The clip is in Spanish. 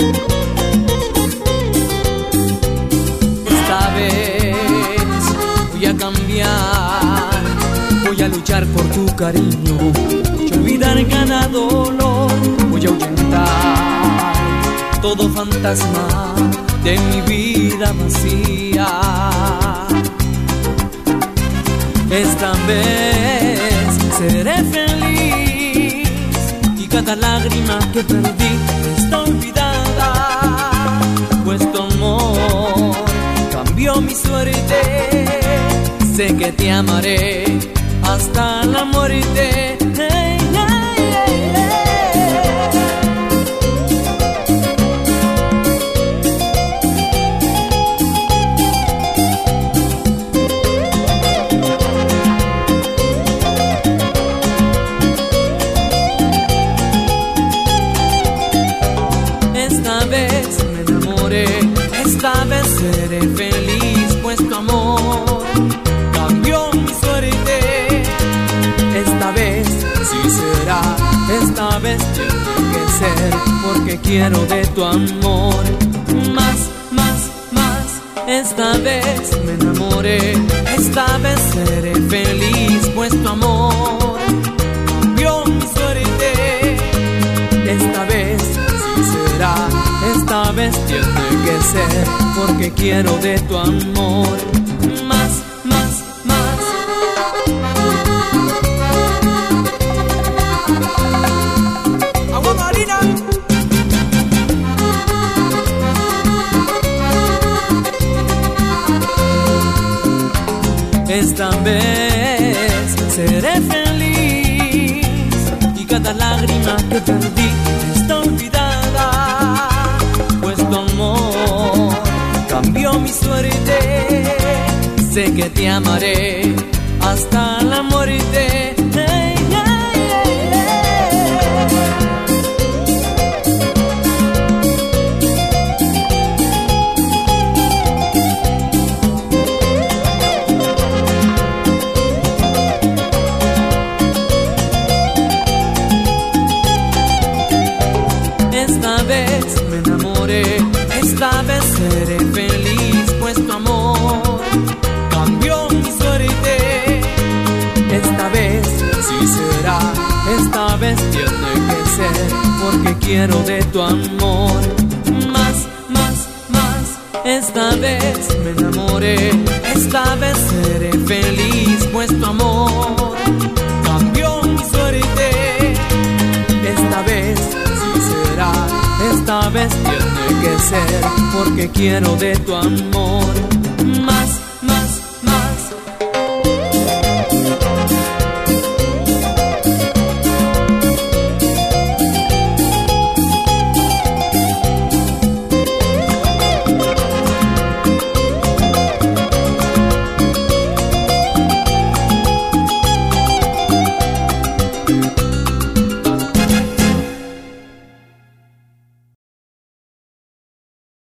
Esta vez voy a cambiar, voy a luchar por tu cariño, voy a olvidar cada dolor, voy a ahuyentar todo fantasma de mi vida vacía. Esta vez seré feliz y cada lágrima que perdí está olvidada, pues tu amor cambió mi suerte. Sé que te amaré hasta la muerte. Hey, hey, hey, hey. Esta vez seré feliz, pues tu amor cambió mi suerte. Esta vez sí será, esta vez tiene que ser, porque quiero de tu amor más, más, más. Esta vez me enamoré, esta vez seré feliz, pues tu amor cambió mi suerte. Esta vez sí será, esta vez tiene que ser, porque quiero de tu amor más, más, más. Agua marina. Esta vez seré feliz y cada lágrima que perdí está olvidada, pues tu amor cambió mi suerte. Sé que te amaré hasta la muerte. Hey, hey, hey, hey. Esta vez me enamoré, esta vez seré feliz, pues tu amor cambió mi suerte. Esta vez sí será, esta vez tiene que ser, porque quiero de tu amor más, más, más. Esta vez me enamoré, esta vez seré feliz, pues tu amor cambió mi suerte. Esta vez esta vez tiene que ser, porque quiero de tu amor más.